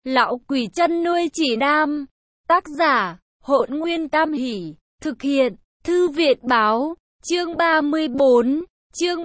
Lão quỷ chăn nuôi chỉ nam. Tác giả, Hỗn Nguyên Tam Hỷ. Thực hiện, Thư viện báo. Chương 34. Chương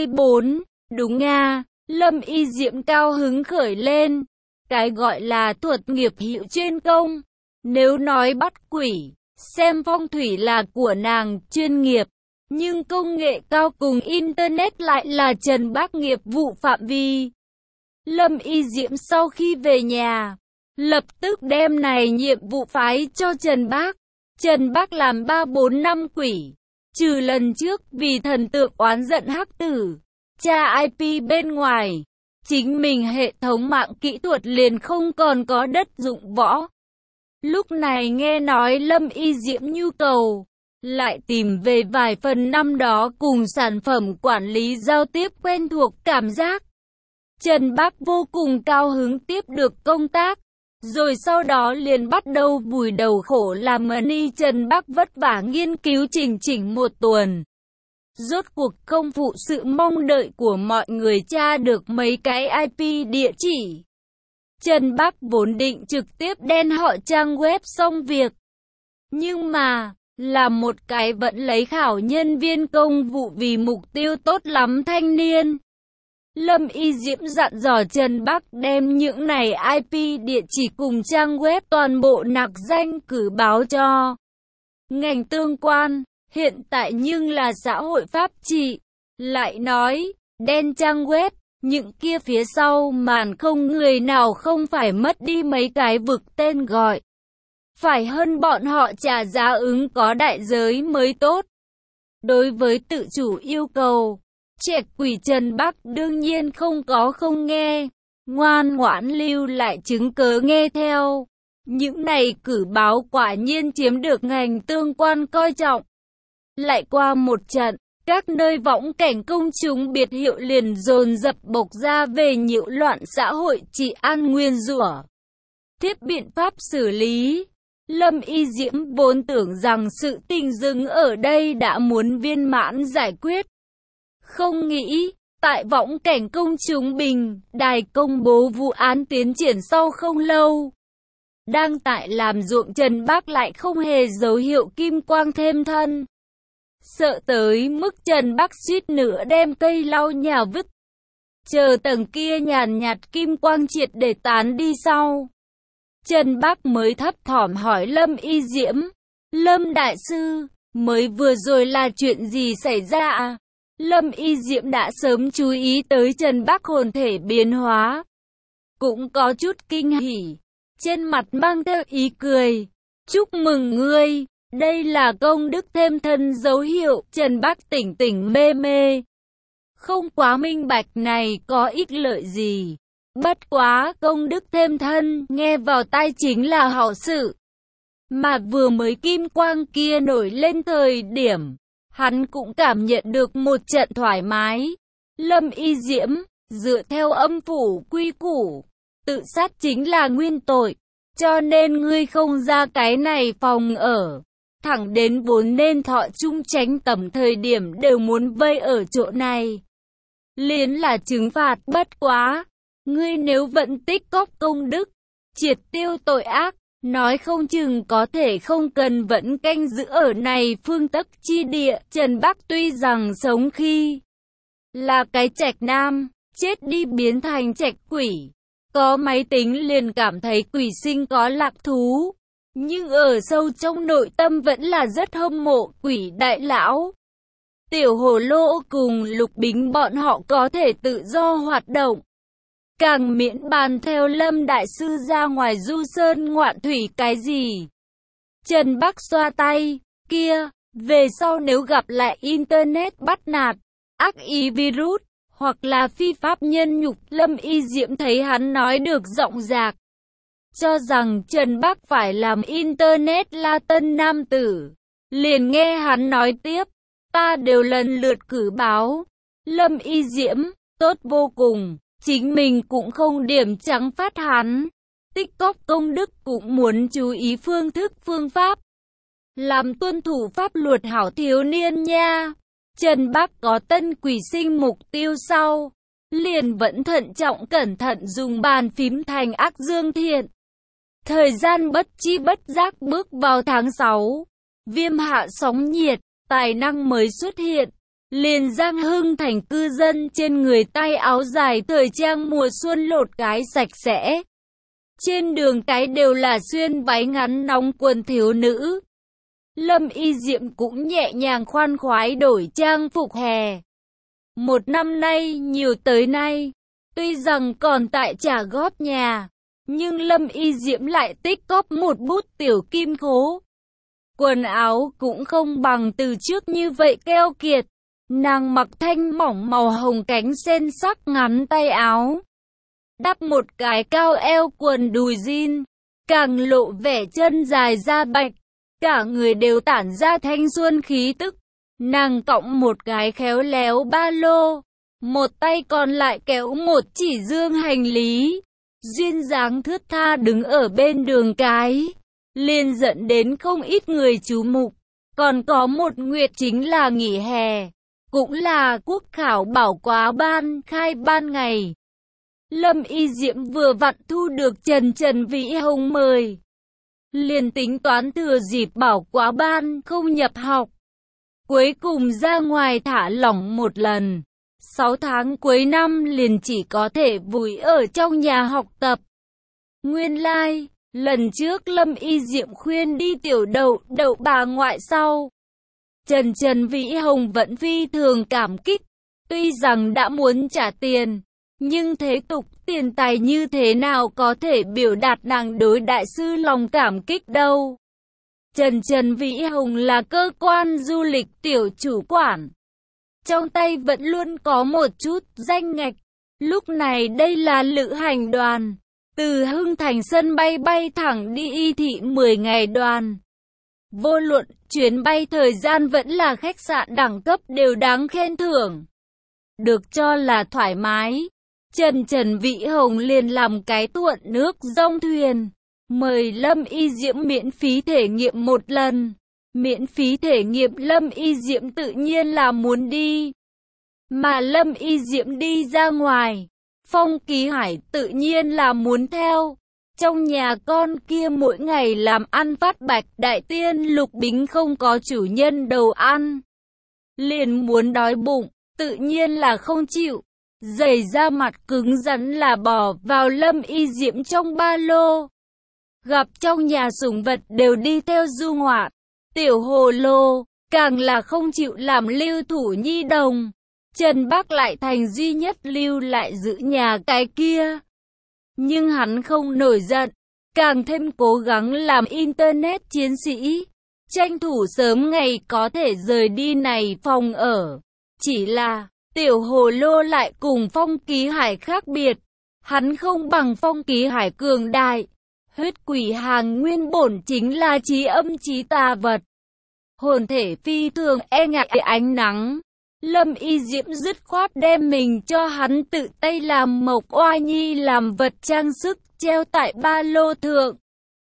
34. Đúng nga, Lâm Y Diễm cao hứng khởi lên. Cái gọi là thuật nghiệp hiệu chuyên công. Nếu nói bắt quỷ, xem phong thủy là của nàng chuyên nghiệp. Nhưng công nghệ cao cùng Internet lại là Trần Bác nghiệp vụ phạm vi. Lâm Y Diễm sau khi về nhà, lập tức đem này nhiệm vụ phái cho Trần Bác. Trần Bác làm 3-4 năm quỷ, trừ lần trước vì thần tượng oán giận hắc tử, tra IP bên ngoài, chính mình hệ thống mạng kỹ thuật liền không còn có đất dụng võ. Lúc này nghe nói Lâm Y Diễm nhu cầu, lại tìm về vài phần năm đó cùng sản phẩm quản lý giao tiếp quen thuộc cảm giác. Trần Bác vô cùng cao hứng tiếp được công tác, rồi sau đó liền bắt đầu vùi đầu khổ làm money. Trần Bác vất vả nghiên cứu chỉnh 1 tuần. Rốt cuộc không phụ sự mong đợi của mọi người tra được mấy cái IP địa chỉ. Trần Bác vốn định trực tiếp đen họ trang web xong việc. Nhưng mà, là một cái vẫn lấy khảo nhân viên công vụ vì mục tiêu tốt lắm thanh niên. Lâm Y Diễm dặn dò Trần Bác đem những này IP địa chỉ cùng trang web toàn bộ nạc danh cử báo cho ngành tương quan, hiện tại nhưng là xã hội pháp trị. Lại nói, đen trang web, những kia phía sau màn không người nào không phải mất đi mấy cái vực tên gọi. Phải hơn bọn họ trả giá ứng có đại giới mới tốt. Đối với tự chủ yêu cầu, trẻ quỷ Trần Bác đương nhiên không nghe, ngoan ngoãn lưu lại chứng cớ nghe theo. Những này cử báo quả nhiên chiếm được ngành tương quan coi trọng. Lại qua một trận, các nơi võng cảnh công chúng biệt hiệu liền dồn dập bộc ra về nhiễu loạn xã hội trị an nguyên rủa. Tiếp biện pháp xử lý. Lâm Y Diễm vốn tưởng rằng sự tình dừng ở đây đã muốn viên mãn giải quyết. Không nghĩ, tại võng cảnh công chúng bình, đài công bố vụ án tiến triển sau không lâu. Đang tại làm ruộng Trần Bác lại không hề dấu hiệu kim quang thêm thân. Sợ tới mức Trần Bác suýt nữa đem cây lau nhà vứt. Chờ tầng kia nhàn nhạt kim quang triệt để tán đi sau. Trần Bác mới thấp thỏm hỏi Lâm Y Diễm. Lâm đại sư, mới vừa rồi là chuyện gì xảy ra à? Lâm Y Diễm đã sớm chú ý tới Trần Bác hồn thể biến hóa. Cũng có chút kinh hỉ. Trên mặt mang theo ý cười. Chúc mừng ngươi, đây là công đức thêm thân dấu hiệu. Trần Bác tỉnh mê. Không quá minh bạch này có ích lợi gì. Bất quá công đức thêm thân, nghe vào tai chính là hảo sự. Mà vừa mới kim quang kia nổi lên thời điểm, hắn cũng cảm nhận được một trận thoải mái. Lâm Y Diễm, dựa theo âm phủ quy củ, tự sát chính là nguyên tội, cho nên ngươi không ra cái này phòng ở. Thẳng đến vốn nên thọ trung tránh tầm thời điểm đều muốn vây ở chỗ này. Liền là trừng phạt. Bất quá, ngươi nếu vẫn tích cóp công đức, triệt tiêu tội ác, nói không chừng có thể không cần vẫn canh giữ ở này phương tấc chi địa. Trần Bác tuy rằng sống khi là cái trạch nam, chết đi biến thành trạch quỷ. Có máy tính liền cảm thấy quỷ sinh có lạc thú. Nhưng ở sâu trong nội tâm vẫn là rất hâm mộ quỷ đại lão. Tiểu Hồ Lô cùng Lục Bính bọn họ có thể tự do hoạt động. Càng miễn bàn theo Lâm đại sư ra ngoài du sơn ngoạn thủy cái gì. Trần Bác xoa tay, kia, về sau nếu gặp lại Internet bắt nạt, ác ý virus, hoặc là phi pháp nhân nhục. Lâm Y Diễm thấy hắn nói được rộng rạc, cho rằng Trần Bác phải làm Internet la tân nam tử. Liền nghe hắn nói tiếp, ta đều lần lượt cử báo. Lâm Y Diễm, tốt vô cùng. Chính mình cũng không điểm trắng phát hắn. Tích cóp công đức cũng muốn chú ý phương thức phương pháp. Làm tuân thủ pháp luật hảo thiếu niên nha. Trần Bác có tân quỷ sinh mục tiêu sau. liền vẫn thận trọng cẩn thận dùng bàn phím thành ác dương thiện. Thời gian bất chi bất giác bước vào tháng 6, viêm hạ sóng nhiệt, tài năng mới xuất hiện. Liền Giang Hưng thành cư dân trên người tay áo dài thời trang mùa xuân lột cái sạch sẽ. Trên đường cái đều là xuyên váy ngắn nóng quần thiếu nữ. Lâm Y Diệm cũng nhẹ nhàng khoan khoái đổi trang phục hè. Một năm nay nhiều tới nay, tuy rằng còn tại trả góp nhà, nhưng Lâm Y Diệm lại tích cóp một bút tiểu kim khố. Quần áo cũng không bằng từ trước như vậy keo kiệt. Nàng mặc thanh mỏng màu hồng cánh sen sắc ngắn tay áo, đắp một cái cao eo quần đùi jean, càng lộ vẻ chân dài da bạch, cả người đều tản ra thanh xuân khí tức. Nàng cõng một cái khéo léo ba lô, một tay còn lại kéo một chỉ dương hành lý, duyên dáng thướt tha đứng ở bên đường cái, liền dẫn đến không ít người chú mục. Còn có một nguyệt chính là nghỉ hè, cũng là quốc khảo bảo quá ban khai ban ngày. Lâm Y Diệm vừa vặn thu được Trần Vĩ Hồng mời, liền tính toán thừa dịp bảo quá ban không nhập học, cuối cùng ra ngoài thả lỏng một lần. 6 tháng cuối năm liền chỉ có thể vùi ở trong nhà học tập. Nguyên lai, lần trước Lâm Y Diệm khuyên đi tiểu đậu bà ngoại sau, Trần Vĩ Hồng vẫn phi thường cảm kích. Tuy rằng đã muốn trả tiền, nhưng thế tục tiền tài như thế nào có thể biểu đạt nàng đối đại sư lòng cảm kích đâu. Trần Vĩ Hồng là cơ quan du lịch tiểu chủ quản, trong tay vẫn luôn có một chút danh ngạch. Lúc này đây là lữ hành đoàn, từ Hưng Thành sân bay bay thẳng đi Y Thị 10 ngày đoàn. Vô luận chuyến bay thời gian vẫn là khách sạn đẳng cấp đều đáng khen thưởng, được cho là thoải mái. Trần Vĩ Hồng liền làm cái thuận nước dong thuyền, mời Lâm Y Diệm miễn phí thể nghiệm một lần. Miễn phí thể nghiệm Lâm Y Diệm tự nhiên là muốn đi, mà Lâm Y Diệm đi ra ngoài, Phong Ký Hải tự nhiên là muốn theo. Trong nhà con kia mỗi ngày làm ăn phát bạch, đại tiên Lục Bính không có chủ nhân đầu ăn, liền muốn đói bụng, tự nhiên là không chịu. Giày da mặt cứng rắn là bỏ vào Lâm Y Diệm trong ba lô. Gặp trong nhà sủng vật đều đi theo du ngoạn. Tiểu hồ lô, càng là không chịu làm lưu thủ nhi đồng. Trần Bác lại thành duy nhất lưu lại giữ nhà cái kia. Nhưng hắn không nổi giận, càng thêm cố gắng làm internet chiến sĩ, tranh thủ sớm ngày có thể rời đi này phòng ở. Chỉ là, tiểu hồ lô lại cùng Phong Ký Hải khác biệt. Hắn không bằng Phong Ký Hải cường đại. Huyết quỷ hàng nguyên bổn chính là trí âm trí tà vật. Hồn thể phi thường e ngại ánh nắng. Lâm Y Diệm dứt khoát đem mình cho hắn tự tay làm mộc oa nhi làm vật trang sức treo tại ba lô thượng.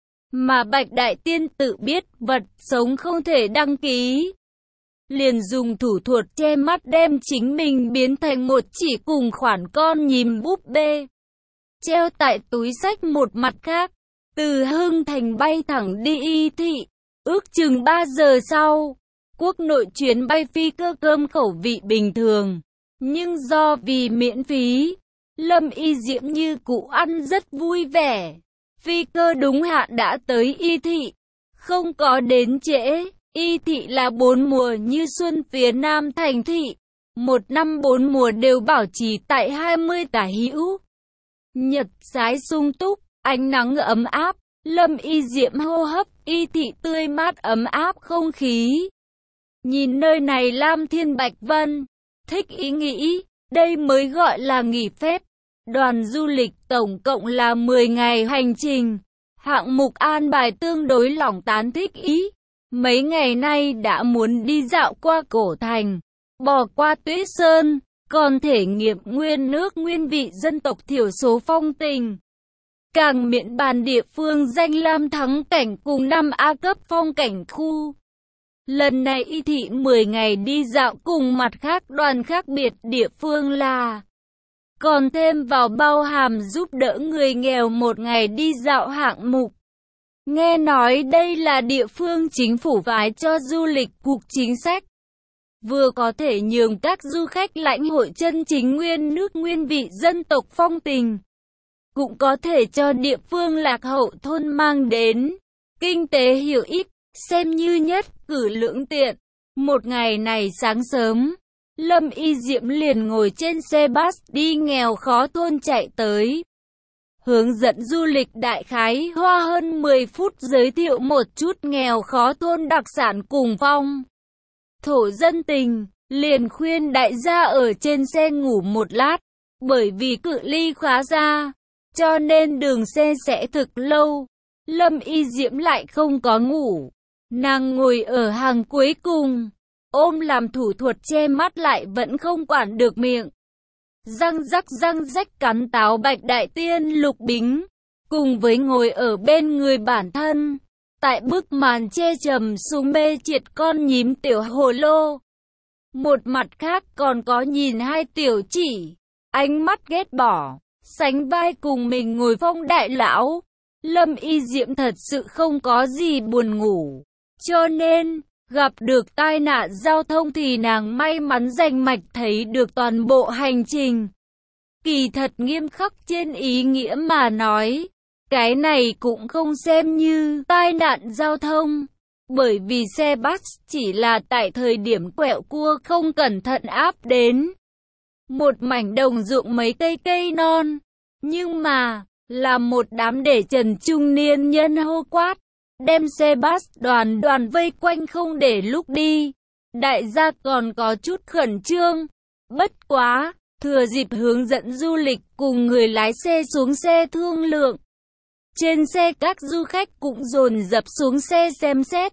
Mà Bạch Đại Tiên tự biết vật sống không thể đăng ký, liền dùng thủ thuật che mắt đem chính mình biến thành một chỉ cùng khoản con nhím búp bê, treo tại túi xách. Một mặt khác, từ Hưng Thành bay thẳng đi Y Thị, ước chừng 3 giờ sau. Quốc nội chuyến bay phi cơ cơm khẩu vị bình thường, nhưng do vì miễn phí, Lâm Y Diệm như cũ ăn rất vui vẻ. Phi cơ đúng hạn đã tới Y Thị, không có đến trễ. Y Thị là 4 mùa như xuân phía Nam thành thị, một năm 4 mùa đều bảo trì tại 20 tả hữu. Nhật sái sung túc, ánh nắng ấm áp, Lâm Y Diệm hô hấp Y Thị tươi mát ấm áp không khí. Nhìn nơi này Lam Thiên Bạch Vân, thích ý nghĩ, đây mới gọi là nghỉ phép. Đoàn du lịch tổng cộng là 10 ngày hành trình, hạng mục an bài tương đối lỏng tán thích ý. Mấy ngày nay đã muốn đi dạo qua cổ thành, bò qua Tuyết Sơn, còn thể nghiệm nguyên nước nguyên vị dân tộc thiểu số phong tình. Càng miễn bàn địa phương danh lam thắng cảnh cùng 5A cấp phong cảnh khu. Lần này Y Thị 10 ngày đi dạo cùng mặt khác đoàn khác biệt địa phương là còn thêm vào bao hàm giúp đỡ người nghèo một ngày đi dạo hạng mục. Nghe nói đây là địa phương chính phủ phái cho du lịch cục chính sách, vừa có thể nhường các du khách lãnh hội chân chính nguyên nước nguyên vị dân tộc phong tình, cũng có thể cho địa phương lạc hậu thôn mang đến kinh tế hiệu ích, xem như nhất cử lưỡng tiện. Một ngày này sáng sớm, Lâm Y Diễm liền ngồi trên xe bus đi nghèo khó thôn chạy tới. Hướng dẫn du lịch đại khái hoa hơn 10 phút giới thiệu một chút nghèo khó thôn đặc sản cùng phong thổ dân tình, liền khuyên đại gia ở trên xe ngủ một lát, bởi vì cự ly khá xa, cho nên đường xe sẽ thực lâu. Lâm Y Diễm lại không có ngủ, nàng ngồi ở hàng cuối cùng, ôm làm thủ thuật che mắt lại vẫn không quản được miệng. Răng rắc cắn táo Bạch Đại Tiên Lục Bính, cùng với ngồi ở bên người bản thân, tại bức màn che trầm xuống mê triệt con nhím Tiểu Hồ Lô. Một mặt khác còn có nhìn hai tiểu chỉ, ánh mắt ghét bỏ, sánh vai cùng mình ngồi Phong đại lão. Lâm Y Diễm thật sự không có gì buồn ngủ, cho nên gặp được tai nạn giao thông thì nàng may mắn rành mạch thấy được toàn bộ hành trình. Kỳ thật nghiêm khắc trên ý nghĩa mà nói, cái này cũng không xem như tai nạn giao thông, bởi vì xe bus chỉ là tại thời điểm quẹo cua không cẩn thận áp đến một mảnh đồng ruộng mấy cây non, nhưng mà là một đám để trần trung niên nhân hô quát, đem xe bus đoàn vây quanh không để lúc đi. Đại gia còn có chút khẩn trương, bất quá, thừa dịp hướng dẫn du lịch cùng người lái xe xuống xe thương lượng. Trên xe các du khách cũng dồn dập xuống xe xem xét.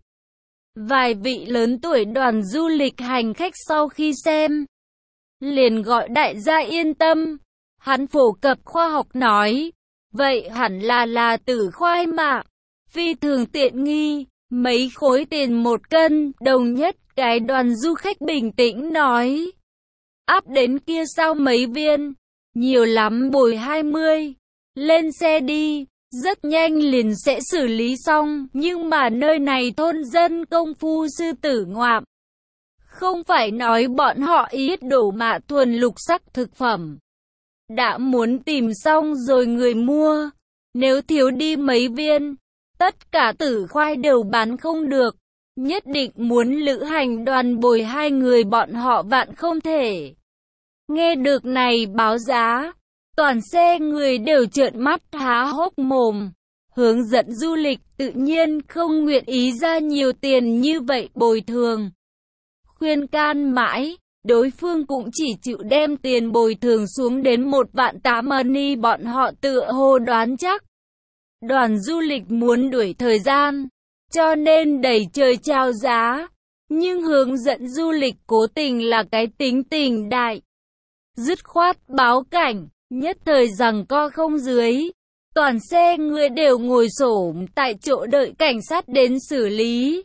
Vài vị lớn tuổi đoàn du lịch hành khách sau khi xem, liền gọi đại gia yên tâm. Hắn phổ cập khoa học nói, vậy hẳn là tử khoai mà, phi thường tiện nghi, mấy khối tiền một cân, đồng nhất. Cái đoàn du khách bình tĩnh nói, áp đến kia sao mấy viên, nhiều lắm bồi 20, lên xe đi, rất nhanh liền sẽ xử lý xong. Nhưng mà nơi này thôn dân công phu sư tử ngoạm, không phải nói bọn họ ít đổ mạ thuần lục sắc thực phẩm, đã muốn tìm xong rồi người mua, nếu thiếu đi mấy viên, tất cả tử khoai đều bán không được. Nhất định muốn lữ hành đoàn bồi hai người bọn họ vạn không thể. Nghe được này báo giá, toàn xe người đều trợn mắt há hốc mồm. Hướng dẫn du lịch tự nhiên không nguyện ý ra nhiều tiền như vậy bồi thường. Khuyên can mãi, đối phương cũng chỉ chịu đem tiền bồi thường xuống đến 1.800.000 money. Bọn họ tựa hồ đoán chắc đoàn du lịch muốn đuổi thời gian, cho nên đẩy trời chào giá. Nhưng hướng dẫn du lịch cố tình là cái tính tình đại, dứt khoát báo cảnh, nhất thời giằng co không dưới. Toàn xe người đều ngồi xổm tại chỗ đợi cảnh sát đến xử lý.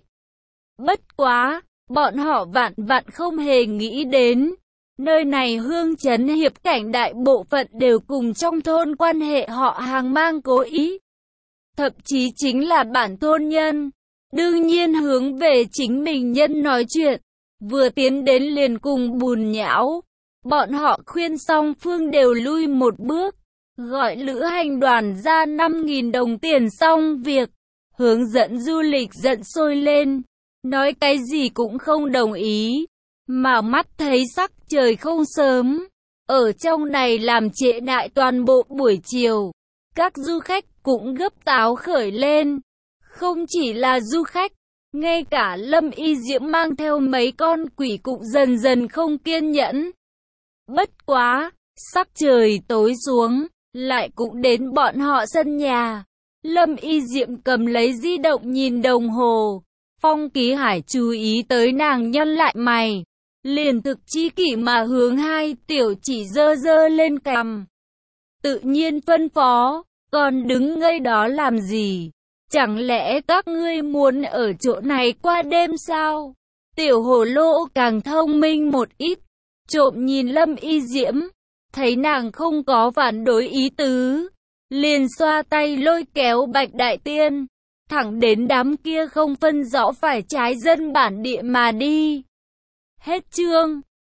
Bất quá, bọn họ vạn không hề nghĩ đến, nơi này hương trấn hiệp cảnh đại bộ phận đều cùng trong thôn quan hệ họ hàng mang cố ý. Thậm chí chính là bản thôn nhân. Đương nhiên hướng về chính mình nhân nói chuyện, vừa tiến đến liền cùng bùn nhão. Bọn họ khuyên song phương đều lui một bước, gọi lữ hành đoàn ra 5.000 đồng tiền xong việc. Hướng dẫn du lịch giận sôi lên, nói cái gì cũng không đồng ý, mà mắt thấy sắc trời không sớm, ở trong này làm trễ nại toàn bộ buổi chiều. Các du khách cũng gấp táo khởi lên. Không chỉ là du khách, ngay cả Lâm Y Diễm mang theo mấy con quỷ cũng dần dần không kiên nhẫn. Bất quá, sắc trời tối xuống, lại cũng đến bọn họ sân nhà. Lâm Y Diễm cầm lấy di động nhìn đồng hồ. Phong Ký Hải chú ý tới nàng nhăn lại mày, liền thực chi kỷ mà hướng hai tiểu chỉ dơ lên cằm. Tự nhiên phân phó, còn đứng ngây đó làm gì? Chẳng lẽ các ngươi muốn ở chỗ này qua đêm sao? Tiểu Hồ Lô càng thông minh một ít, trộm nhìn Lâm Y Diễm, thấy nàng không có phản đối ý tứ, liền xoa tay lôi kéo Bạch Đại Tiên, thẳng đến đám kia không phân rõ phải trái dân bản địa mà đi. Hết chương.